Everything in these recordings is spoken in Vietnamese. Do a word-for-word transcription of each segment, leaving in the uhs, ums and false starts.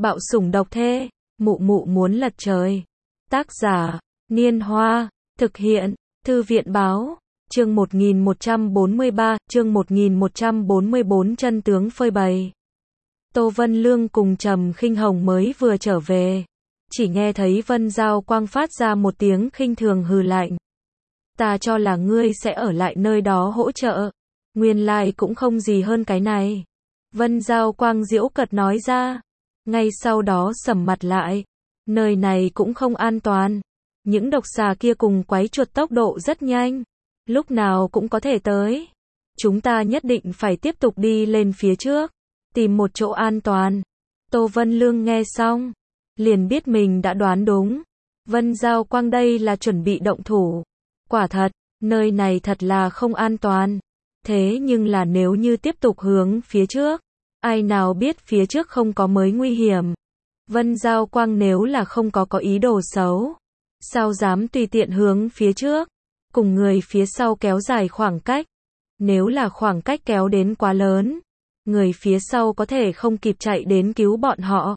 Bạo sủng độc thê, mụ mụ muốn lật trời. Tác giả, Niên Hoa, thực hiện, Thư viện báo, chương một nghìn một trăm bốn mươi ba, chương một nghìn một trăm bốn mươi bốn chân tướng phơi bày. Tô Vân Lương cùng Trầm Khinh Hồng mới vừa trở về, chỉ nghe thấy Vân Giao Quang phát ra một tiếng khinh thường hừ lạnh. Ta cho là ngươi sẽ ở lại nơi đó hỗ trợ, nguyên lai cũng không gì hơn cái này. Vân Giao Quang giễu cợt nói ra, ngay sau đó sầm mặt lại, nơi này cũng không an toàn, những độc xà kia cùng quái chuột tốc độ rất nhanh, lúc nào cũng có thể tới. Chúng ta nhất định phải tiếp tục đi lên phía trước, tìm một chỗ an toàn. Tô Vân Lương nghe xong, liền biết mình đã đoán đúng. Vân Giao Quang đây là chuẩn bị động thủ. Quả thật, nơi này thật là không an toàn. Thế nhưng là nếu như tiếp tục hướng phía trước, ai nào biết phía trước không có mới nguy hiểm. Vân Giao Quang nếu là không có có ý đồ xấu, sao dám tùy tiện hướng phía trước, cùng người phía sau kéo dài khoảng cách. Nếu là khoảng cách kéo đến quá lớn, người phía sau có thể không kịp chạy đến cứu bọn họ.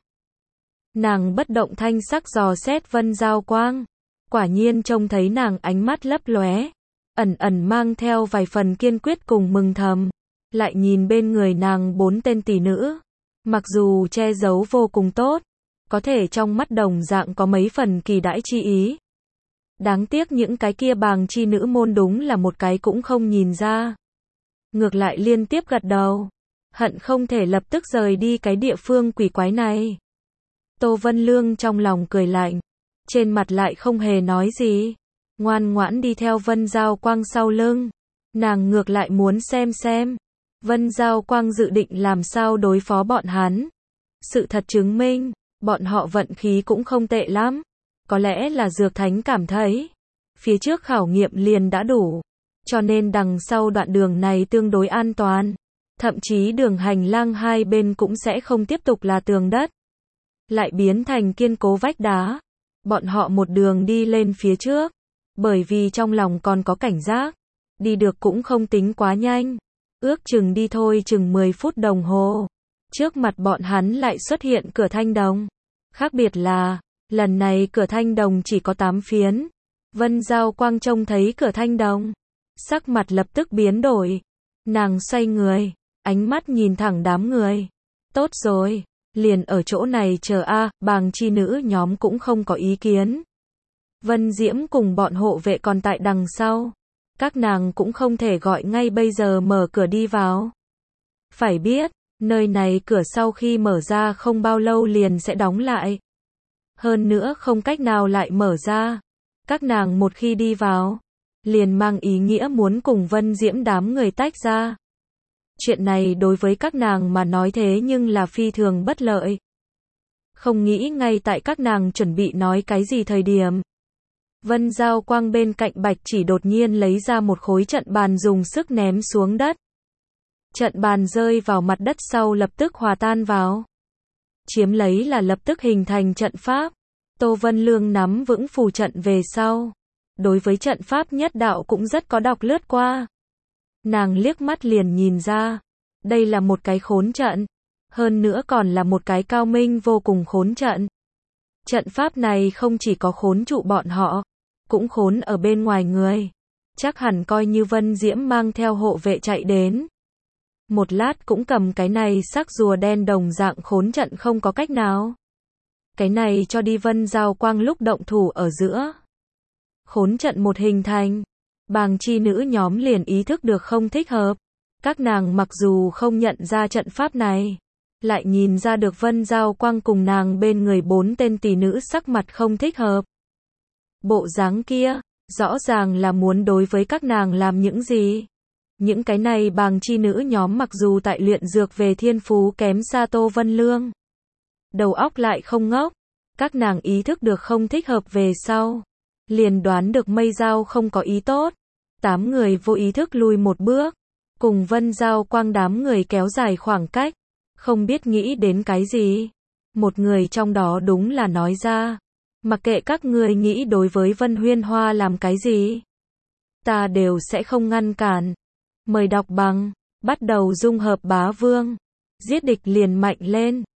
Nàng bất động thanh sắc dò xét Vân Giao Quang, quả nhiên trông thấy nàng ánh mắt lấp lóe, ẩn ẩn mang theo vài phần kiên quyết cùng mừng thầm. Lại nhìn bên người nàng bốn tên tỷ nữ, mặc dù che giấu vô cùng tốt, có thể trong mắt đồng dạng có mấy phần kỳ đãi chi ý. Đáng tiếc những cái kia bàng chi nữ môn đúng là một cái cũng không nhìn ra. Ngược lại liên tiếp gật đầu, hận không thể lập tức rời đi cái địa phương quỷ quái này. Tô Vân Lương trong lòng cười lạnh, trên mặt lại không hề nói gì, ngoan ngoãn đi theo Vân Giao Quang sau lưng. Nàng ngược lại muốn xem xem Vân Giao Quang dự định làm sao đối phó bọn hắn. Sự thật chứng minh, bọn họ vận khí cũng không tệ lắm. Có lẽ là Dược Thánh cảm thấy, phía trước khảo nghiệm liền đã đủ, cho nên đằng sau đoạn đường này tương đối an toàn. Thậm chí đường hành lang hai bên cũng sẽ không tiếp tục là tường đất, lại biến thành kiên cố vách đá. Bọn họ một đường đi lên phía trước, bởi vì trong lòng còn có cảnh giác, đi được cũng không tính quá nhanh. Ước chừng đi thôi chừng mười phút đồng hồ, trước mặt bọn hắn lại xuất hiện cửa thanh đồng. Khác biệt là, lần này cửa thanh đồng chỉ có tám phiến. Vân Giao Quang trông thấy cửa thanh đồng, sắc mặt lập tức biến đổi. Nàng xoay người, ánh mắt nhìn thẳng đám người. Tốt rồi, liền ở chỗ này chờ a, bàng chi nữ nhóm cũng không có ý kiến. Vân Diễm cùng bọn hộ vệ còn tại đằng sau. Các nàng cũng không thể gọi ngay bây giờ mở cửa đi vào. Phải biết, nơi này cửa sau khi mở ra không bao lâu liền sẽ đóng lại. Hơn nữa không cách nào lại mở ra. Các nàng một khi đi vào, liền mang ý nghĩa muốn cùng Vân Diễm đám người tách ra. Chuyện này đối với các nàng mà nói thế nhưng là phi thường bất lợi. Không nghĩ ngay tại các nàng chuẩn bị nói cái gì thời điểm, Vân Giao Quang bên cạnh Bạch Chỉ đột nhiên lấy ra một khối trận bàn dùng sức ném xuống đất. Trận bàn rơi vào mặt đất sau lập tức hòa tan vào. Chiếm lấy là lập tức hình thành trận pháp. Tô Vân Lương nắm vững phù trận về sau. Đối với trận pháp nhất đạo cũng rất có đọc lướt qua. Nàng liếc mắt liền nhìn ra, đây là một cái khốn trận. Hơn nữa còn là một cái cao minh vô cùng khốn trận. Trận pháp này không chỉ có khốn trụ bọn họ, cũng khốn ở bên ngoài người. Chắc hẳn coi như Vân Diễm mang theo hộ vệ chạy đến, một lát cũng cầm cái này sắc rùa đen đồng dạng khốn trận không có cách nào. Cái này cho đi Vân Giao Quang lúc động thủ ở giữa. Khốn trận một hình thành, bàng chi nữ nhóm liền ý thức được không thích hợp. Các nàng mặc dù không nhận ra trận pháp này, lại nhìn ra được Vân Giao Quang cùng nàng bên người bốn tên tỷ nữ sắc mặt không thích hợp. Bộ dáng kia, rõ ràng là muốn đối với các nàng làm những gì. Những cái này bàng chi nữ nhóm mặc dù tại luyện dược về thiên phú kém xa Tô Vân Lương, đầu óc lại không ngốc. Các nàng ý thức được không thích hợp về sau, liền đoán được Mây Giao không có ý tốt. Tám người vô ý thức lùi một bước, cùng Vân Giao Quang đám người kéo dài khoảng cách. Không biết nghĩ đến cái gì, một người trong đó đúng là nói ra, mặc kệ các người nghĩ đối với Vân Huyên Hoa làm cái gì, ta đều sẽ không ngăn cản. Mời đọc bằng, bắt đầu dung hợp bá vương, giết địch liền mạnh lên.